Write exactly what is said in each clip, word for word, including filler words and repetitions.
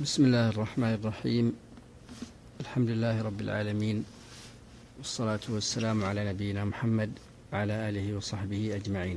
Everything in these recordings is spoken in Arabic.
بسم الله الرحمن الرحيم. الحمد لله رب العالمين، والصلاة والسلام على نبينا محمد وعلى آله وصحبه أجمعين.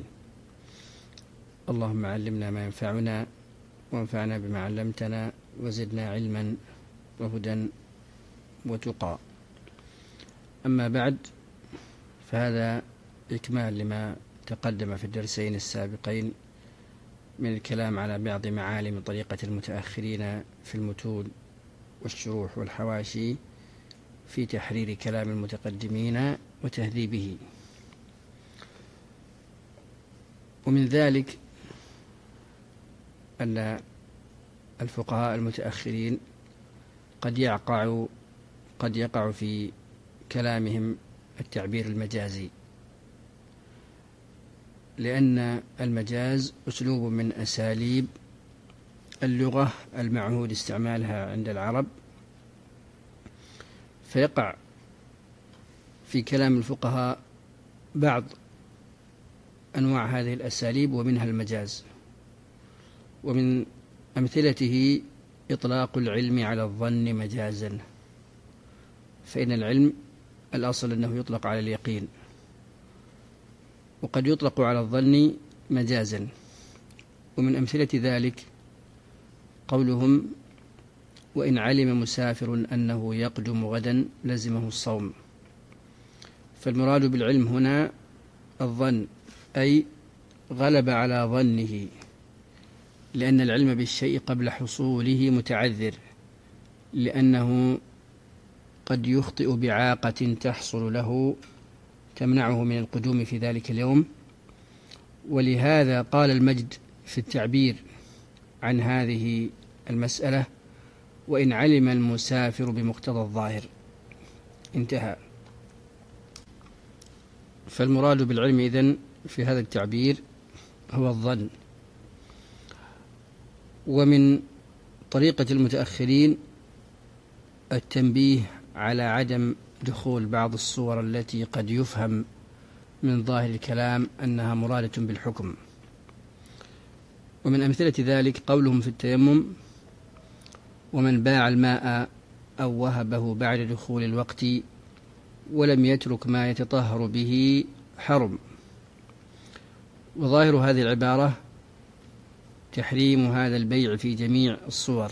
اللهم علمنا ما ينفعنا وانفعنا بما علمتنا وزدنا علما وهدى وتقى. أما بعد، فهذا إكمال لما تقدم في الدرسين السابقين من الكلام على بعض معالم طريقة المتأخرين في المتون والشروح والحواشي في تحرير كلام المتقدمين وتهذيبه. ومن ذلك أن الفقهاء المتأخرين قد يقع قد يقع في كلامهم التعبير المجازي، لأن المجاز أسلوب من أساليب اللغة المعهود استعمالها عند العرب، فيقع في كلام الفقهاء بعض أنواع هذه الأساليب ومنها المجاز. ومن أمثلته إطلاق العلم على الظن مجازا، فإن العلم الأصل أنه يطلق على اليقين، وقد يطلق على الظن مجازا. ومن أمثلة ذلك قولهم: وإن علم مسافر أنه يقدم غدا لزمه الصوم. فالمراد بالعلم هنا الظن، أي غلب على ظنه، لأن العلم بالشيء قبل حصوله متعذر، لأنه قد يخطئ بعاقة تحصل له تمنعه من القدوم في ذلك اليوم. ولهذا قال المجد في التعبير عن هذه المسألة: وإن علم المسافر بمقتضى الظاهر. انتهى. فالمراد بالعلم إذن في هذا التعبير هو الظن. ومن طريقة المتأخرين التنبيه على عدم دخول بعض الصور التي قد يفهم من ظاهر الكلام أنها مرادة بالحكم. ومن أمثلة ذلك قولهم في التيمم: ومن باع الماء أو وهبه بعد دخول الوقت ولم يترك ما يتطهر به حرم. وظاهر هذه العبارة تحريم هذا البيع في جميع الصور،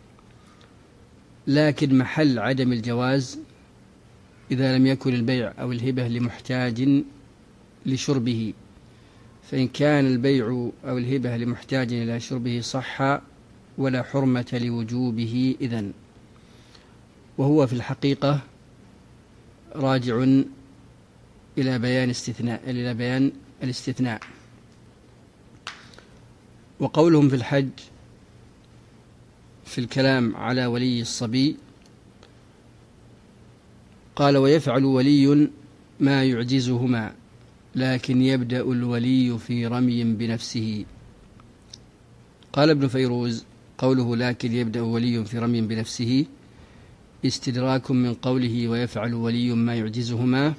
لكن محل عدم الجواز إذا لم يكن البيع أو الهبة لمحتاج لشربه. فإن كان البيع أو الهبة لمحتاج إلى شربه صح ولا حرمة لوجوبه إذن. وهو في الحقيقة راجع إلى بيان استثناء إلى بيان الاستثناء. وقولهم في الحج في الكلام على ولي الصبي قال: ويفعل ولي ما يعجزهما، لكن يبدأ الولي في رمي بنفسه. قال ابن فيروز: قوله لكن يبدأ ولي في رمي بنفسه استدراك من قوله ويفعل ولي ما يعجزهما،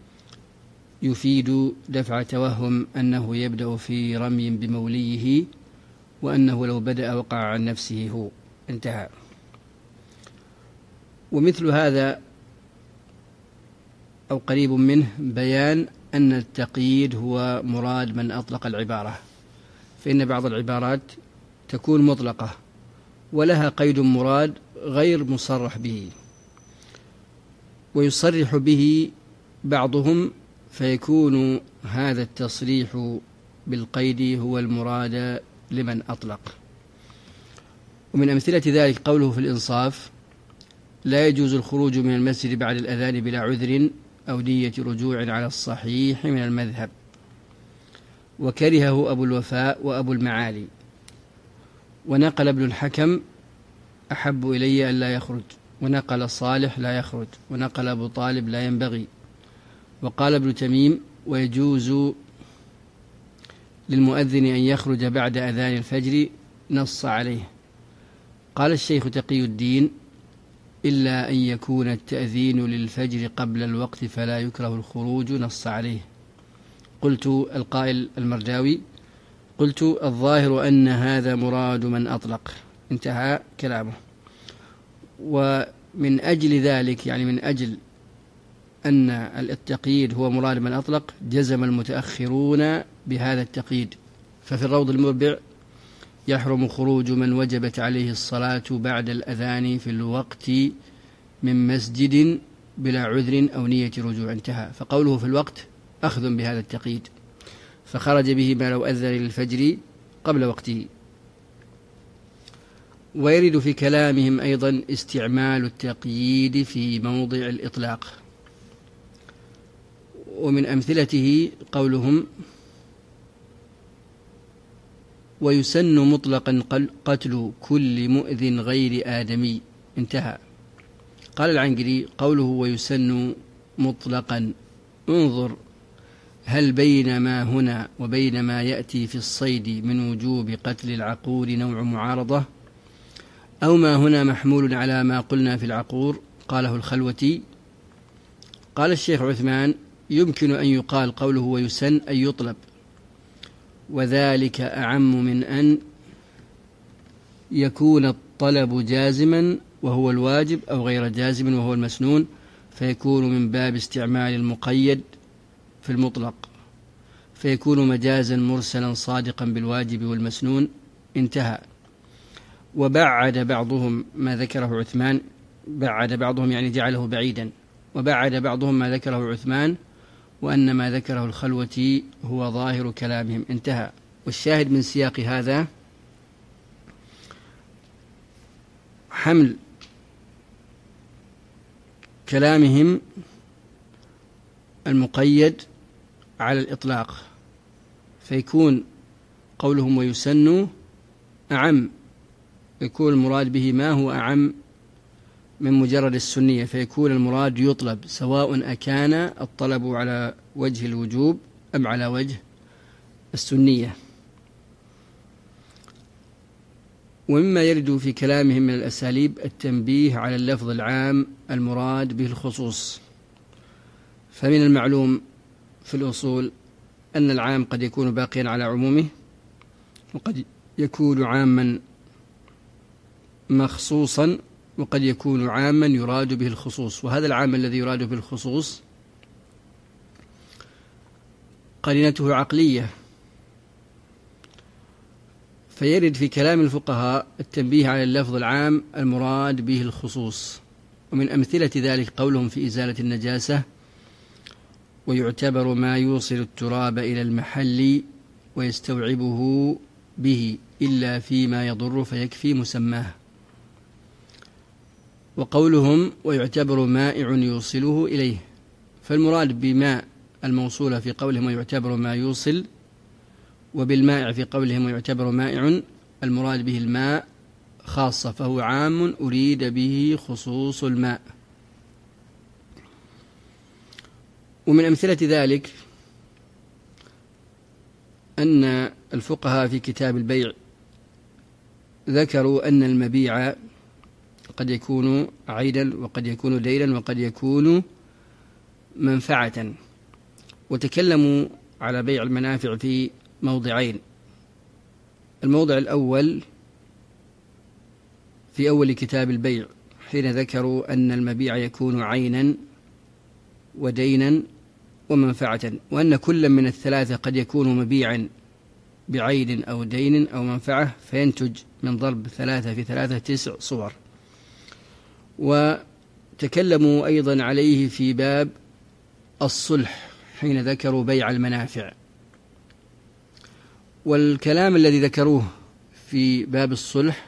يفيد دفع توهم أنه يبدأ في رمي بموليه، وأنه لو بدأ وقع عن نفسه هو. انتهى. ومثل هذا أو قريب منه بيان أن التقييد هو مراد من أطلق العبارة، فإن بعض العبارات تكون مطلقة ولها قيد مراد غير مصرح به، ويصرح به بعضهم فيكون هذا التصريح بالقيد هو المراد لمن أطلق. ومن أمثلة ذلك قوله في الإنصاف: لا يجوز الخروج من المسجد بعد الأذان بلا عذر أو نية رجوع على الصحيح من المذهب. وكرهه أبو الوفاء وأبو المعالي. ونقل ابن الحكم: أحب إلي أن لا يخرج. ونقل صالح: لا يخرج. ونقل أبو طالب: لا ينبغي. وقال ابن تميم: ويجوز للمؤذن أن يخرج بعد أذان الفجر، نص عليه. قال الشيخ تقي الدين: إلا أن يكون التأذين للفجر قبل الوقت فلا يكره الخروج، نص عليه. قلت القائل المرداوي: قلت الظاهر أن هذا مراد من أطلق. انتهى كلامه. ومن أجل ذلك، يعني من أجل أن التقييد هو مراد من أطلق، جزم المتأخرون بهذا التقييد. ففي الروض المربع: يحرم خروج من وجبت عليه الصلاة بعد الأذان في الوقت من مسجد بلا عذر أو نية رجوع، انتهى. فقوله في الوقت أخذ بهذا التقييد، فخرج به ما لو أذن للفجر قبل وقته. ويرد في كلامهم أيضا استعمال التقييد في موضع الإطلاق، ومن أمثلته قولهم: ويسن مطلقا قتل كل مؤذن غير آدمي، انتهى. قال العنقري: قوله ويسن مطلقا، انظر هل بين ما هنا وبين ما يأتي في الصيد من وجوب قتل العقور نوع معارضة، أو ما هنا محمول على ما قلنا في العقور. قاله الخلوتي. قال الشيخ عثمان: يمكن أن يقال قوله ويسن أن يطلب، وذلك أعم من أن يكون الطلب جازما وهو الواجب أو غير جازم وهو المسنون، فيكون من باب استعمال المقيد في المطلق، فيكون مجازا مرسلا صادقا بالواجب والمسنون، انتهى. وبعد بعضهم ما ذكره عثمان، بعد بعضهم يعني جعله بعيدا، وبعد بعضهم ما ذكره عثمان، وأن ما ذكره الخلوتي هو ظاهر كلامهم، انتهى. والشاهد من سياق هذا حمل كلامهم المقيد على الإطلاق، فيكون قولهم ويسن أعم، يكون المراد به ما هو أعم من مجرد السنية، فيكون المراد يطلب، سواء أكان الطلب على وجه الوجوب أم على وجه السنية. ومما يرد في كلامهم من الأساليب التنبيه على اللفظ العام المراد به الخصوص. فمن المعلوم في الأصول أن العام قد يكون باقيا على عمومه، وقد يكون عاما مخصوصا، وقد يكون عاما يراد به الخصوص. وهذا العام الذي يراد به الخصوص قرينته عقلية، فيرد في كلام الفقهاء التنبيه على اللفظ العام المراد به الخصوص. ومن أمثلة ذلك قولهم في إزالة النجاسة: ويعتبر ما يوصل التراب إلى المحل ويستوعبه به إلا فيما يضر فيكفي مسماه. وقولهم ويعتبر مائع يوصله إليه، فالمراد بماء الموصولة في قولهم ويعتبر ما يوصل، وبالمائع في قولهم ويعتبر مائع المراد به الماء خاصة، فهو عام أريد به خصوص الماء. ومن أمثلة ذلك أن الفقهاء في كتاب البيع ذكروا أن المبيع قد يكون عينا وقد يكون دينا وقد يكون منفعة، وتكلموا على بيع المنافع في موضعين. الموضع الأول في أول كتاب البيع حين ذكروا أن المبيع يكون عينا ودينا ومنفعة، وأن كل من الثلاثة قد يكون مبيعا بعين أو دين أو منفعة، فينتج من ضرب ثلاثة في ثلاثة تسع صور. وتكلموا أيضا عليه في باب الصلح حين ذكروا بيع المنافع. والكلام الذي ذكروه في باب الصلح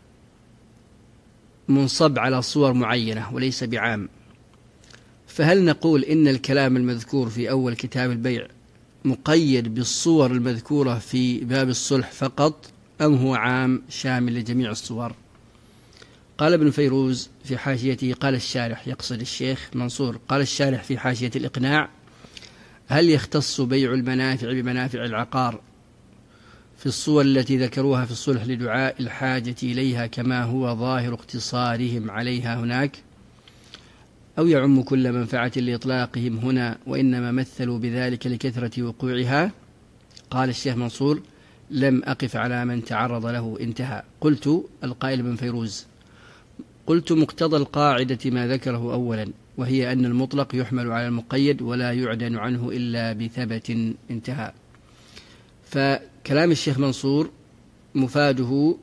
منصب على صور معينة وليس بعام، فهل نقول إن الكلام المذكور في أول كتاب البيع مقيد بالصور المذكورة في باب الصلح فقط، أم هو عام شامل لجميع الصور؟ قال ابن فيروز في حاشيته، قال الشارح يقصد الشيخ منصور، قال الشارح في حاشية الإقناع: هل يختص بيع المنافع بمنافع العقار في الصور التي ذكروها في الصلح لدعاء الحاجة إليها كما هو ظاهر اقتصارهم عليها هناك، أو يعم كل منفعة لإطلاقهم هنا وإنما مثلوا بذلك لكثرة وقوعها؟ قال الشيخ منصور: لم أقف على من تعرض له، انتهى. قلت القائل ابن فيروز: قلت مقتضى القاعدة ما ذكره أولا، وهي أن المطلق يحمل على المقيد ولا يعدن عنه إلا بثبت. انتهى. فكلام الشيخ منصور مفاده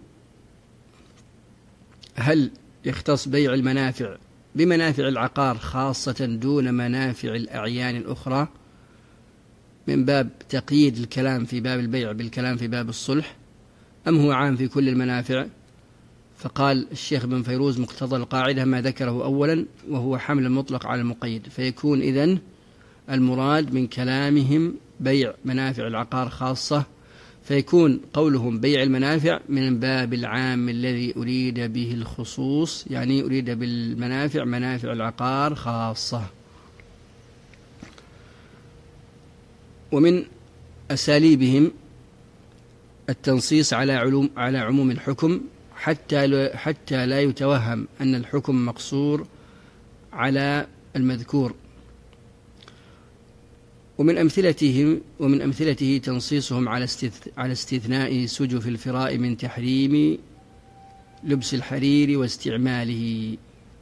هل يختص بيع المنافع بمنافع العقار خاصة دون منافع الأعيان الأخرى من باب تقييد الكلام في باب البيع بالكلام في باب الصلح، أم هو عام في كل المنافع؟ فقال الشيخ بن فيروز مقتضى القاعدة ما ذكره أولا، وهو حمل المطلق على المقيد، فيكون إذن المراد من كلامهم بيع منافع العقار خاصة، فيكون قولهم بيع المنافع من باب العام الذي أريد به الخصوص، يعني أريد بالمنافع منافع العقار خاصة. ومن أساليبهم التنصيص على علوم على عموم الحكم حتى حتى لا يتوهم أن الحكم مقصور على المذكور. ومن أمثلتهم ومن أمثلته تنصيصهم على على استثناء سجف الفراء من تحريم لبس الحرير واستعماله.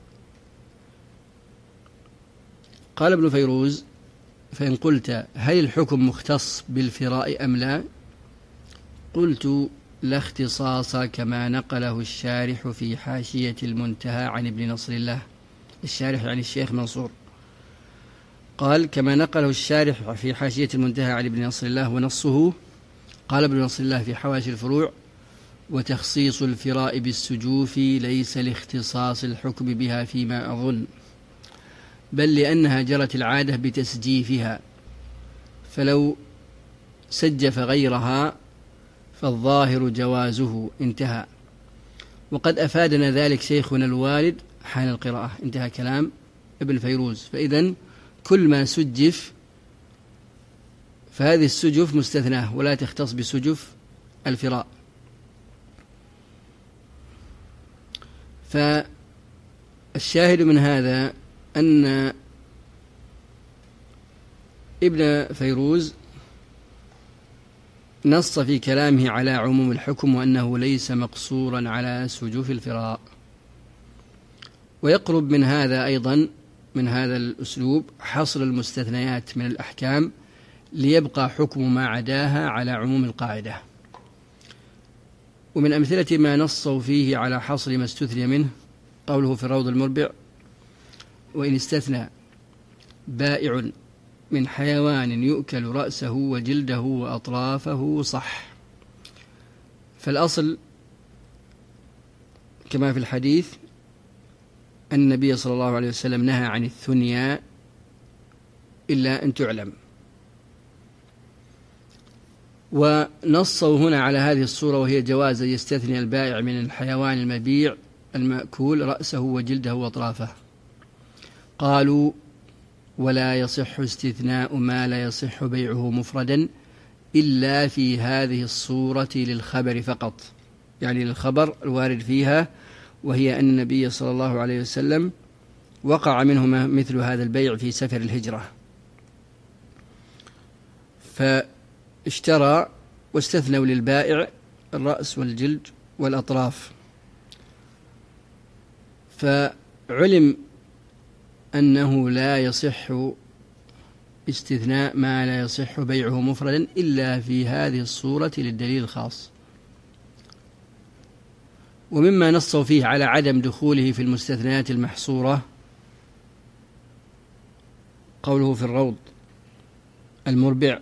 قال ابن فيروز: فإن قلت هل الحكم مختص بالفراء أم لا؟ قلت: لا اختصاص كما نقله الشارح في حاشية المنتهى عن ابن نصر الله. الشارح يعني الشيخ منصور. قال: كما نقله الشارح في حاشية المنتهى عن ابن نصر الله، ونصه قال ابن نصر الله في حواشي الفروع: وتخصيص الفراء بالسجوف ليس لاختصاص الحكم بها فيما أظن، بل لأنها جرت العادة بتسجيفها، فلو سجف غيرها فالظاهر جوازه. انتهى. وقد أفادنا ذلك شيخنا الوالد حال القراءة. انتهى كلام ابن فيروز. فإذن كل ما سجف فهذه السجف مستثناه ولا تختص بسجف الفراء. فالشاهد من هذا أن ابن فيروز نص في كلامه على عموم الحكم وأنه ليس مقصورا على سجوف الفراء. ويقرب من هذا أيضا من هذا الأسلوب حصر المستثنيات من الأحكام ليبقى حكم ما عداها على عموم القاعدة. ومن أمثلة ما نصوا فيه على حصر ما استثني منه قوله في الروض المربع: وإن استثنى بائع من حيوان يؤكل رأسه وجلده وأطرافه صح. فالأصل كما في الحديث أن النبي صلى الله عليه وسلم نهى عن الثنيا إلا أن تعلم. ونصوا هنا على هذه الصورة، وهي جواز يستثني البائع من الحيوان المبيع المأكول رأسه وجلده وأطرافه. قالوا: ولا يصح استثناء ما لا يصح بيعه مفردا إلا في هذه الصورة للخبر فقط، يعني للخبر الوارد فيها، وهي أن النبي صلى الله عليه وسلم وقع منهما مثل هذا البيع في سفر الهجرة، فاشترى واستثنوا للبائع الرأس والجلد والأطراف، فعلم أنه لا يصح استثناء ما لا يصح بيعه مفردا إلا في هذه الصورة للدليل الخاص. ومما نصوا فيه على عدم دخوله في المستثنيات المحصورة قوله في الروض المربع: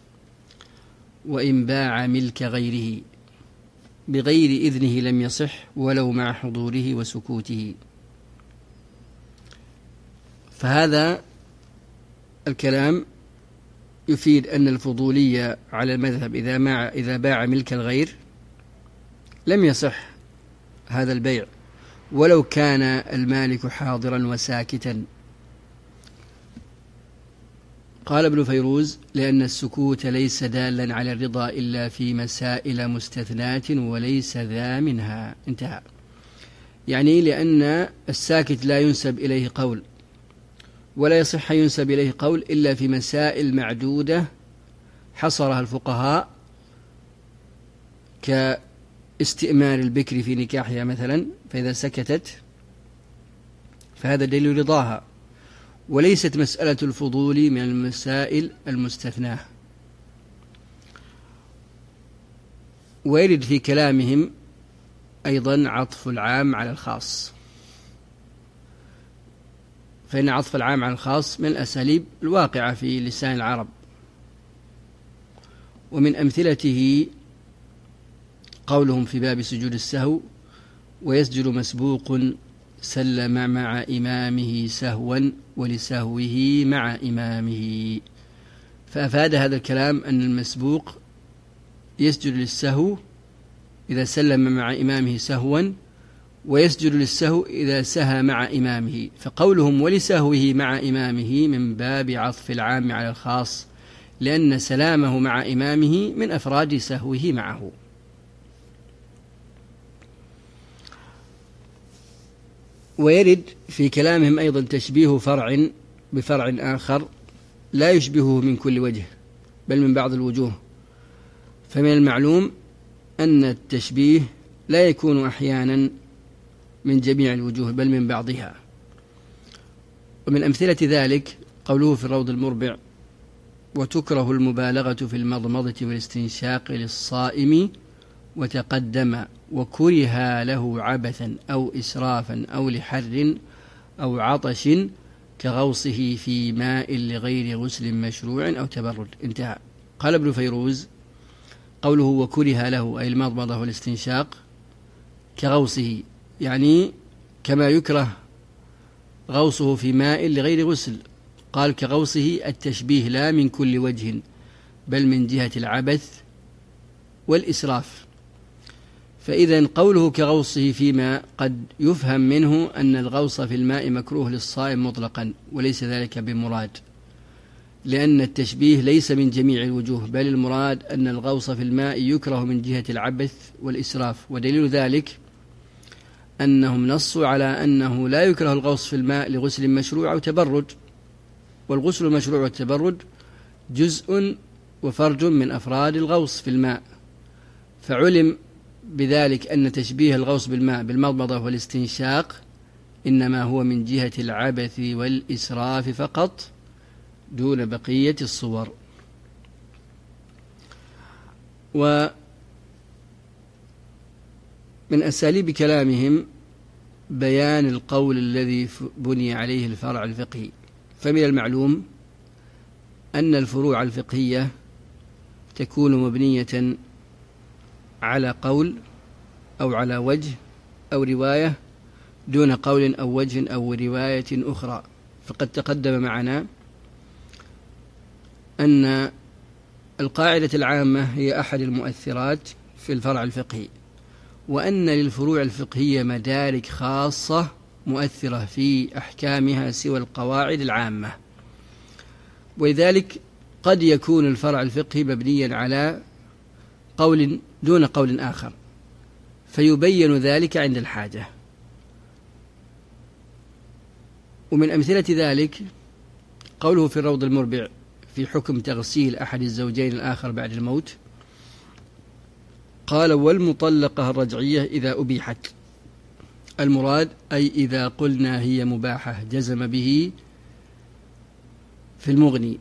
وإن باع ملك غيره بغير إذنه لم يصح ولو مع حضوره وسكوته. فهذا الكلام يفيد أن الفضولية على المذهب إذا مع إذا باع ملك الغير لم يصح هذا البيع ولو كان المالك حاضرا وساكتا. قال ابن فيروز: لأن السكوت ليس دالا على الرضا إلا في مسائل مستثنات وليس ذا منها. انتهى. يعني لأن الساكت لا ينسب إليه قول، ولا يصح ينسب إليه قول إلا في مسائل معدودة حصرها الفقهاء، كاستئمار البكر في نكاحها مثلا، فإذا سكتت فهذا دليل رضاها، وليست مسألة الفضول من المسائل المستثناة. ويرد في كلامهم أيضا عطف العام على الخاص، فإن عطف العام على الخاص من الأساليب الواقعة في لسان العرب. ومن أمثلته قولهم في باب سجود السهو: ويسجد مسبوق سلم مع إمامه سهوا ولسهوه مع إمامه. فأفاد هذا الكلام أن المسبوق يسجد للسهو إذا سلم مع إمامه سهوا، ويسجد للسهو إذا سهى مع إمامه. فقولهم ولسهوه مع إمامه من باب عطف العام على الخاص، لأن سلامه مع إمامه من أفراد سهوه معه. ويرد في كلامهم أيضا تشبيه فرع بفرع آخر لا يشبهه من كل وجه بل من بعض الوجوه. فمن المعلوم أن التشبيه لا يكون أحيانا من جميع الوجوه بل من بعضها. ومن أمثلة ذلك قوله في الروض المربع: وتكره المبالغة في المضمضة والاستنشاق للصائم وتقدم وكره له عبثا أو إسرافا أو لحر أو عطش كغوصه في ماء لغير غسل مشروع أو تبرد. انتهى. قال ابن فيروز: قوله وكره له أي المضمضة والاستنشاق كغوصه، يعني كما يكره غوصه في ماء لغير غسل. قال كغوصه التشبيه لا من كل وجه بل من جهة العبث والإسراف. فإذا قوله كغوصه في ماء قد يفهم منه أن الغوص في الماء مكروه للصائم مطلقا، وليس ذلك بمراد، لأن التشبيه ليس من جميع الوجوه بل المراد أن الغوص في الماء يكره من جهة العبث والإسراف. ودليل ذلك أنهم نصوا على أنه لا يكره الغوص في الماء لغسل مشروع أو تبرد، والغسل المشروع والتبرد جزء وفرج من أفراد الغوص في الماء. فعلم بذلك أن تشبيه الغوص بالماء بالمضمضة والاستنشاق إنما هو من جهة العبث والإسراف فقط دون بقية الصور. ومن أساليب كلامهم بيان القول الذي بني عليه الفرع الفقهي. فمن المعلوم أن الفروع الفقهية تكون مبنية على قول أو على وجه أو رواية دون قول أو وجه أو رواية أخرى. فقد تقدم معنا أن القاعدة العامة هي أحد المؤثرات في الفرع الفقهي، وأن للفروع الفقهية مدارك خاصة مؤثرة في أحكامها سوى القواعد العامة. ولذلك قد يكون الفرع الفقهي مبنيا على قول دون قول آخر، فيبين ذلك عند الحاجة. ومن أمثلة ذلك قوله في الروض المربع في حكم تغسيل أحد الزوجين الآخر بعد الموت: قال والمطلقة الرجعية إذا أبيحت. المراد أي إذا قلنا هي مباحة، جزم به في المغني.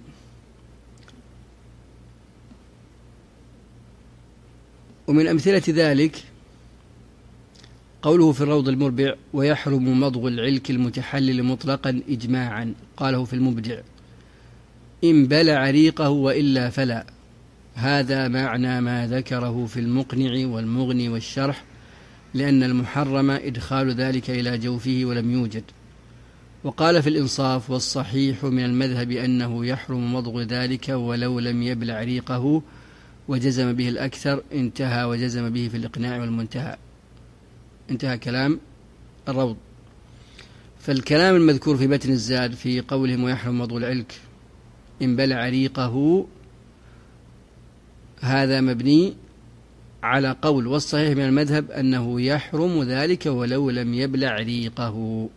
ومن أمثلة ذلك قوله في الروض المربع: ويحرم مضغ العلك المتحلل مطلقا إجماعا. قاله في المبدع: إن بلع ريقه وإلا فلا. هذا معنى ما ذكره في المقنع والمغني والشرح، لأن المحرم إدخال ذلك إلى جوفه ولم يوجد. وقال في الإنصاف: والصحيح من المذهب أنه يحرم مضغ ذلك ولو لم يبلع ريقه، وجزم به الأكثر. انتهى. وجزم به في الإقناع والمنتهى. انتهى كلام الروض. فالكلام المذكور في متن الزاد في قولهم ويحرم مضغ العلك إن بلع ريقه هذا مبني على قول، والصحيح من المذهب أنه يحرم ذلك ولو لم يبلع ريقه.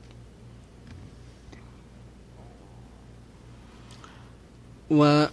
ومن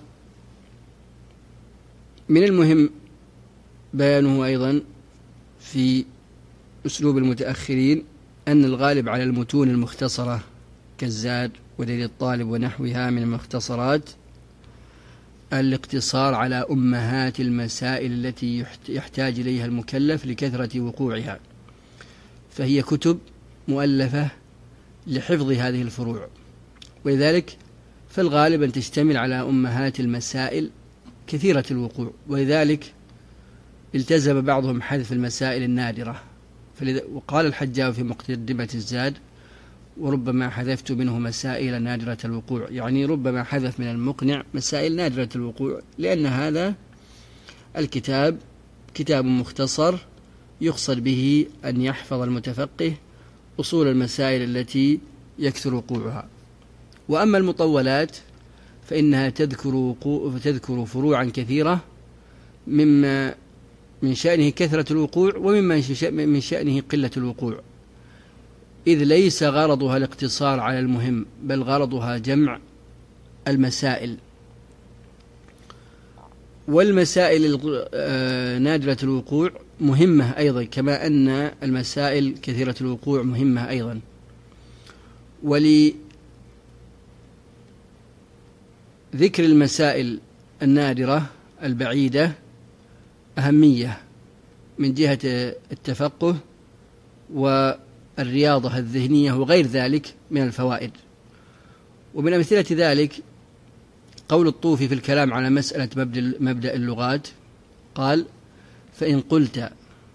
المهم بيانه أيضا في أسلوب المتأخرين أن الغالب على المتون المختصرة كالزاد ودليل الطالب ونحوها من المختصرات الاقتصار على أمهات المسائل التي يحتاج إليها المكلف لكثرة وقوعها، فهي كتب مؤلفة لحفظ هذه الفروع، ولذلك فالغالب أن تشتمل على أمهات المسائل كثيرة الوقوع، ولذلك التزم بعضهم حذف المسائل النادرة. وقال الحجاج في مقدمة الزاد: وربما حذفت منه مسائل نادرة الوقوع، يعني ربما حذف من المقنع مسائل نادرة الوقوع، لأن هذا الكتاب كتاب مختصر يقصد به أن يحفظ المتفقه أصول المسائل التي يكثر وقوعها. وأما المطولات فإنها تذكر وقوع تذكر فروعا كثيرة مما من شأنه كثرة الوقوع ومما من شأنه قلة الوقوع، إذ ليس غرضها الاقتصار على المهم، بل غرضها جمع المسائل. والمسائل نادرة الوقوع مهمة أيضا، كما أن المسائل كثيرة الوقوع مهمة أيضا. ولذكر المسائل النادرة البعيدة أهمية من جهة التفقه والرياضة الذهنية وغير ذلك من الفوائد. ومن أمثلة ذلك قول الطوفي في الكلام على مسألة مبدأ اللغات، قال: فإن قلت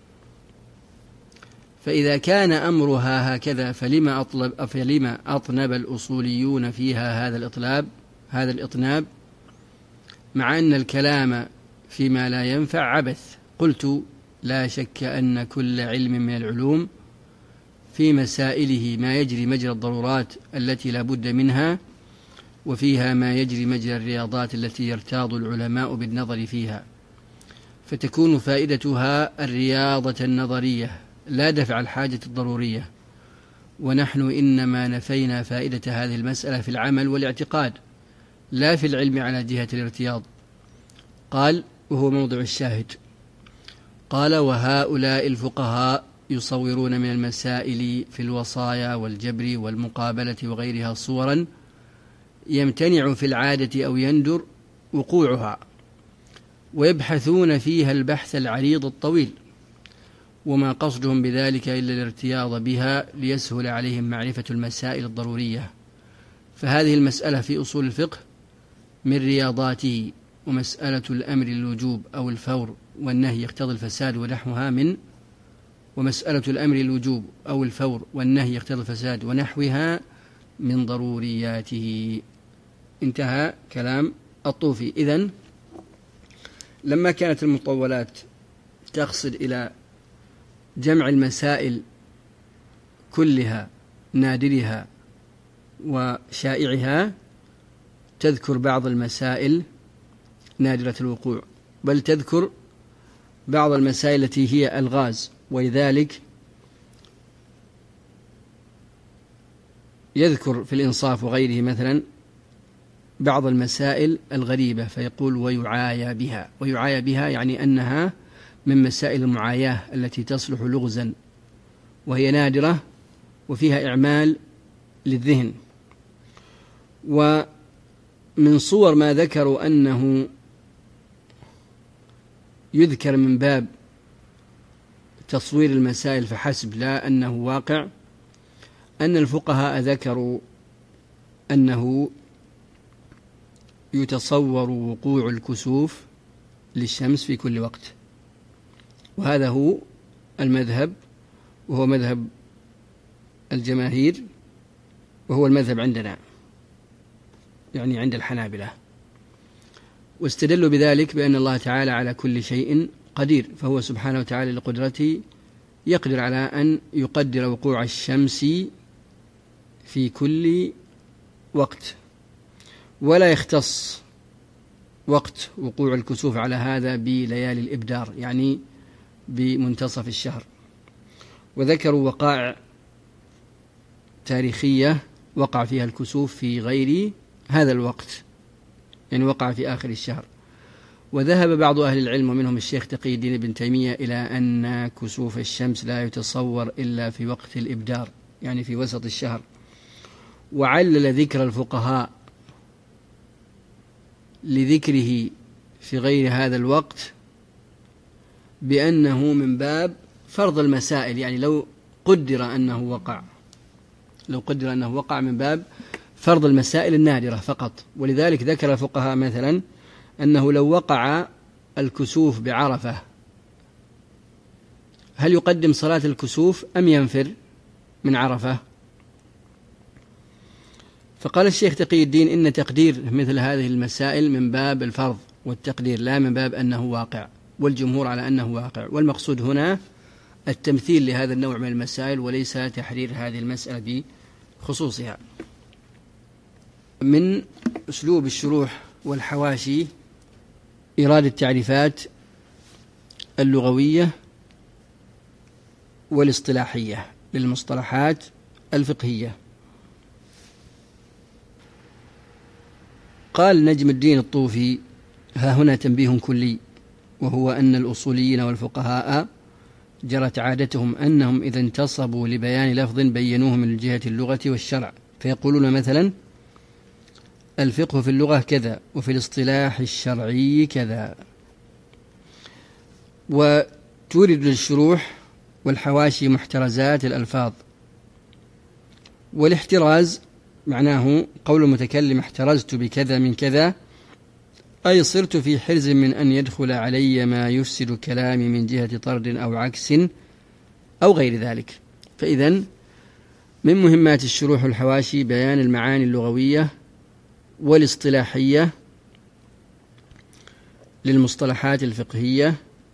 فإذا كان أمرها هكذا فلما أطلب فلما أطنب الأصوليون فيها هذا الإطلاب هذا الإطناب مع أن الكلام فيما لا ينفع عبث؟ قلت: لا شك أن كل علم من العلوم في مسائله ما يجري مجرى الضرورات التي لا بد منها، وفيها ما يجري مجرى الرياضات التي يرتاض العلماء بالنظر فيها، فتكون فائدتها الرياضة النظرية لا دفع الحاجة الضرورية. ونحن إنما نفينا فائدة هذه المسألة في العمل والاعتقاد، لا في العلم على جهة الارتياض. قال، وهو موضع الشاهد، قال: وهؤلاء الفقهاء يصورون من المسائل في الوصايا والجبر والمقابلة وغيرها صورا يمتنع في العادة أو يندر وقوعها، ويبحثون فيها البحث العريض الطويل، وما قصدهم بذلك إلا الارتياض بها ليسهل عليهم معرفة المسائل الضرورية. فهذه المسألة في أصول الفقه من رياضاته، ومسألة الأمر الوجوب أو الفور والنهي يقتضي الفساد ونحوها من ومسألة الأمر الوجوب أو الفور والنهي يقتضي الفساد ونحوها من ضرورياته. انتهى كلام الطوفي. إذن لما كانت المطولات تقصد إلى جمع المسائل كلها نادرها وشائعها، تذكر بعض المسائل نادرة الوقوع، بل تذكر بعض المسائل التي هي ألغاز، ولذلك يذكر في الإنصاف وغيره مثلا بعض المسائل الغريبة فيقول: ويعايا بها. ويعايا بها يعني أنها من مسائل المعاياة التي تصلح لغزا، وهي نادرة وفيها إعمال للذهن. ومن صور ما ذكروا أنه يذكر من باب تصوير المسائل فحسب لا أنه واقع، أن الفقهاء ذكروا أنه يتصور وقوع الكسوف للشمس في كل وقت، وهذا هو المذهب، وهو مذهب الجماهير، وهو المذهب عندنا يعني عند الحنابلة. واستدلوا بذلك بأن الله تعالى على كل شيء قدير، فهو سبحانه وتعالى لقدرته يقدر على أن يقدر وقوع الشمس في كل وقت، ولا يختص وقت وقوع الكسوف على هذا بليالي الإبدار، يعني بمنتصف الشهر. وذكروا وقائع تاريخية وقع فيها الكسوف في غير هذا الوقت، يعني وقع في آخر الشهر. وذهب بعض أهل العلم ومنهم الشيخ تقي الدين ابن تيمية إلى أن كسوف الشمس لا يتصور إلا في وقت الإبدار، يعني في وسط الشهر. وعلل ذكر الفقهاء لذكره في غير هذا الوقت بأنه من باب فرض المسائل، يعني لو قدر أنه وقع لو قدر أنه وقع من باب فرض المسائل النادرة فقط. ولذلك ذكر الفقهاء مثلا أنه لو وقع الكسوف بعرفة هل يقدم صلاة الكسوف أم ينفر من عرفة؟ فقال الشيخ تقي الدين إن تقدير مثل هذه المسائل من باب الفرض والتقدير لا من باب أنه واقع، والجمهور على أنه واقع، والمقصود هنا التمثيل لهذا النوع من المسائل وليس تحرير هذه المسألة بخصوصها. من أسلوب الشروح والحواشي إيراد التعريفات اللغوية والاصطلاحية للمصطلحات الفقهية. قال نجم الدين الطوفي: ها هنا تنبيه كلي، وهو أن الأصوليين والفقهاء جرت عادتهم أنهم إذا انتصبوا لبيان لفظ بينوه من جهة اللغة والشرع، فيقولون مثلا الفقه في اللغة كذا وفي الاصطلاح الشرعي كذا. وتورد للشروح والحواشي محترزات الألفاظ، والاحتراز معناه قول المتكلم احترزت بكذا من كذا، أي صرت في حرز من أن يدخل علي ما يفسد كلامي من جهة طرد أو عكس أو غير ذلك. فإذن من مهمات الشروح والحواشي بيان المعاني اللغوية والاصطلاحية للمصطلحات الفقهية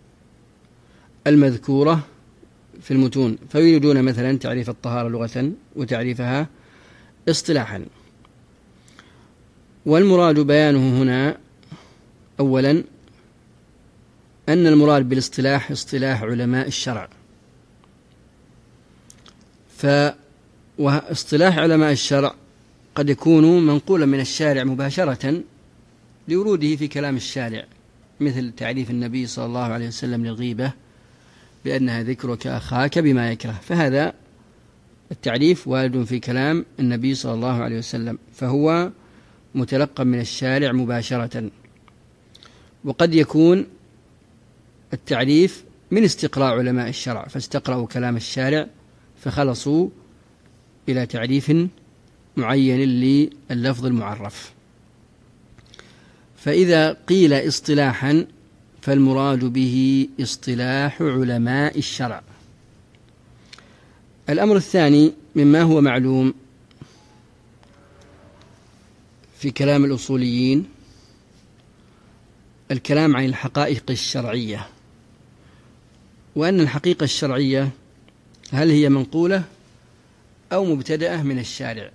المذكورة في المتون، فيريدون مثلا تعريف الطهارة لغة وتعريفها اصطلاحا. والمراد بيانه هنا أولا أن المراد بالاصطلاح اصطلاح علماء الشرع، فاصطلاح علماء الشرع قد يكون منقولا من الشارع مباشرة لوروده في كلام الشارع، مثل تعريف النبي صلى الله عليه وسلم للغيبة بأنها ذكرك أخاك بما يكره، فهذا التعريف وارد في كلام النبي صلى الله عليه وسلم، فهو متلقى من الشارع مباشرة. وقد يكون التعريف من استقراء علماء الشرع، فاستقرأوا كلام الشارع فخلصوا إلى تعريف معين لللفظ المعرف. فإذا قيل اصطلاحا فالمراد به اصطلاح علماء الشرع. الأمر الثاني مما هو معلوم في كلام الأصوليين الكلام عن الحقائق الشرعية، وأن الحقيقة الشرعية هل هي منقولة أو مبتدأة من الشارع.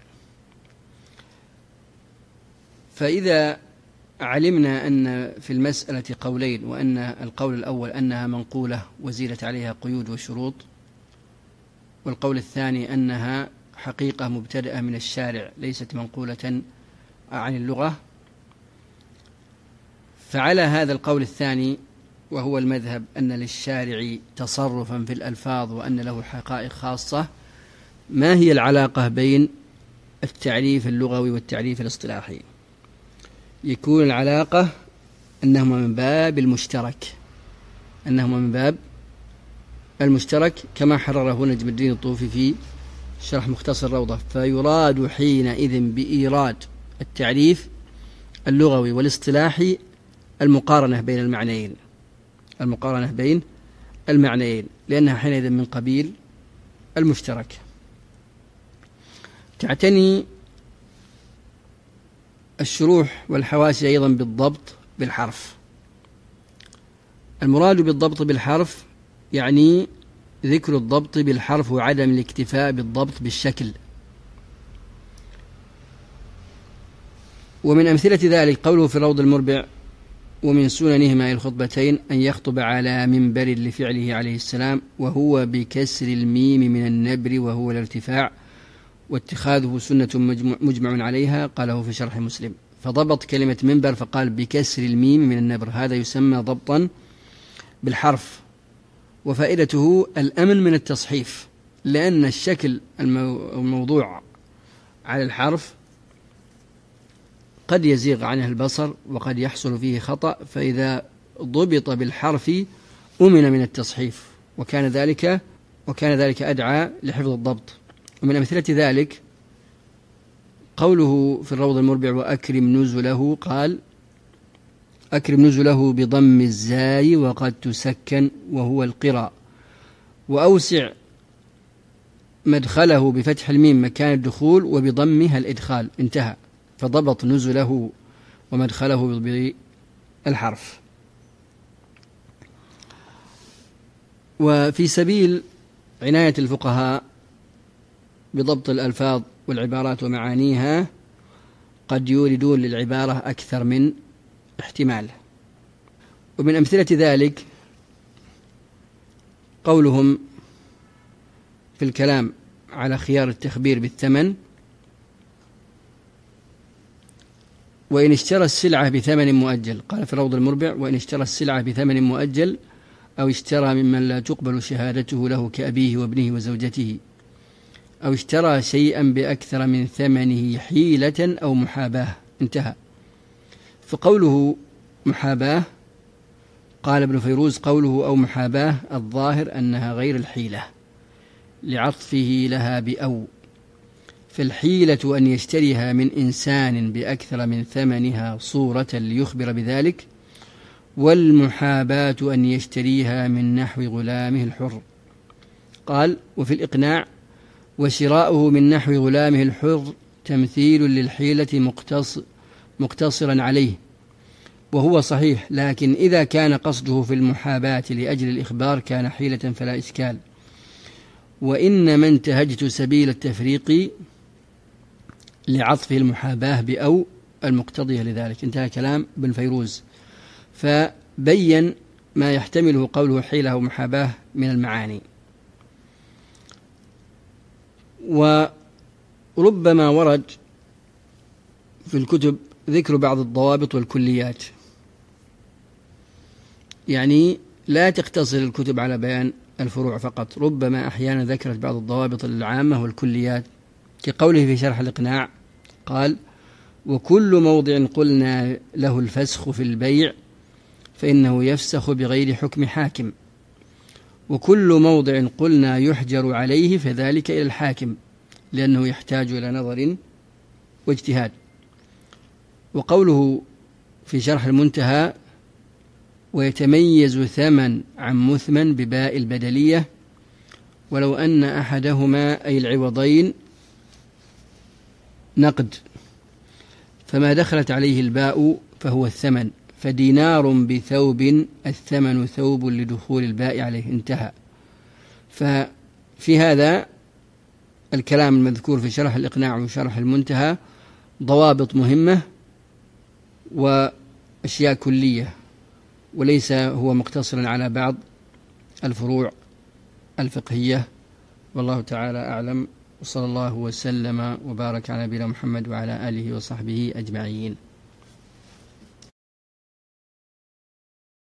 فإذا علمنا أن في المسألة قولين، وأن القول الأول أنها منقولة وزيلت عليها قيود وشروط، والقول الثاني أنها حقيقة مبتدأة من الشارع ليست منقولة عن اللغة، فعلى هذا القول الثاني وهو المذهب أن للشارع تصرفا في الألفاظ وأن له حقائق خاصة، ما هي العلاقة بين التعريف اللغوي والتعريف الاصطلاحي؟ يكون العلاقة أنهما من باب المشترك أنهما من باب المشترك كما حرره نجم الدين الطوفي في شرح مختصر الروضة. فيراد حينئذ بإيراد التعريف اللغوي والاصطلاحي المقارنة بين المعنيين المقارنة بين المعنيين لأنها حينئذ من قبيل المشترك. تعتني الشروح والحواشي أيضا بالضبط بالحرف. المراد بالضبط بالحرف يعني ذكر الضبط بالحرف وعدم الاكتفاء بالضبط بالشكل. ومن أمثلة ذلك قوله في الروض المربع: ومن سننهما الخطبتين أن يخطب على منبر لفعله عليه السلام وهو بكسر الميم من النبر وهو الارتفاع، واتخاذه سنة مجمع عليها، قاله في شرح مسلم. فضبط كلمة منبر فقال بكسر الميم من النبر، هذا يسمى ضبطا بالحرف، وفائدته الأمن من التصحيف، لأن الشكل الموضوع على الحرف قد يزيغ عنه البصر وقد يحصل فيه خطأ، فإذا ضبط بالحرف أمن من التصحيف، وكان ذلك وكان ذلك أدعى لحفظ الضبط. ومن أمثلة ذلك قوله في الروض المربع: وأكرم نزله، قال: أكرم نزله بضم الزاي وقد تسكن وهو القراء، وأوسع مدخله بفتح الميم مكان الدخول وبضمها الإدخال، انتهى. فضبط نزله ومدخله بالحرف. وفي سبيل عناية الفقهاء بضبط الألفاظ والعبارات ومعانيها قد يوردون للعبارة أكثر من احتمال. ومن أمثلة ذلك قولهم في الكلام على خيار التخبير بالثمن: وإن اشترى السلعة بثمن مؤجل، قال في الروض المربع: وإن اشترى السلعة بثمن مؤجل أو اشترى ممن لا تقبل شهادته له كأبيه وابنه وزوجته، أو اشترى شيئا بأكثر من ثمنه حيلة أو محاباة، انتهى. فقوله محاباة، قال ابن فيروز: قوله أو محاباة الظاهر أنها غير الحيلة لعطفه لها بأو، فالحيلة أن يشتريها من إنسان بأكثر من ثمنها صورة ليخبر بذلك، والمحاباة أن يشتريها من نحو غلامه الحر. قال: وفي الإقناع: وشراؤه من نحو غلامه الحر تمثيل للحيلة مقتص مقتصرا عليه، وهو صحيح، لكن إذا كان قصده في المحاباة لأجل الإخبار كان حيلة فلا إشكال. وإنما انتهجت سبيل التفريق لعطف المحاباة بأو المقتضية لذلك، انتهى كلام ابن فيروز. فبين ما يحتمله قوله حيلة ومحاباة من المعاني. وربما ورد في الكتب ذكر بعض الضوابط والكليات، يعني لا تقتصر الكتب على بيان الفروع فقط، ربما أحيانا ذكرت بعض الضوابط العامة والكليات، كقوله في شرح الإقناع: قال: وكل موضع قلنا له الفسخ في البيع فإنه يفسخ بغير حكم حاكم، وكل موضع قلنا يحجر عليه فذلك إلى الحاكم لأنه يحتاج إلى نظر واجتهاد. وقوله في شرح المنتهى: ويتميز ثمن عن مثمن بباء البدلية، ولو أن أحدهما أي العوضين نقد فما دخلت عليه الباء فهو الثمن، فدينار بثوب الثمن ثوب لدخول الباء عليه، انتهى. ففي هذا الكلام المذكور في شرح الإقناع وشرح المنتهى ضوابط مهمة وأشياء كلية، وليس هو مقتصرا على بعض الفروع الفقهية. والله تعالى أعلم، وصلى الله وسلم وبارك على نبينا محمد وعلى آله وصحبه أجمعين.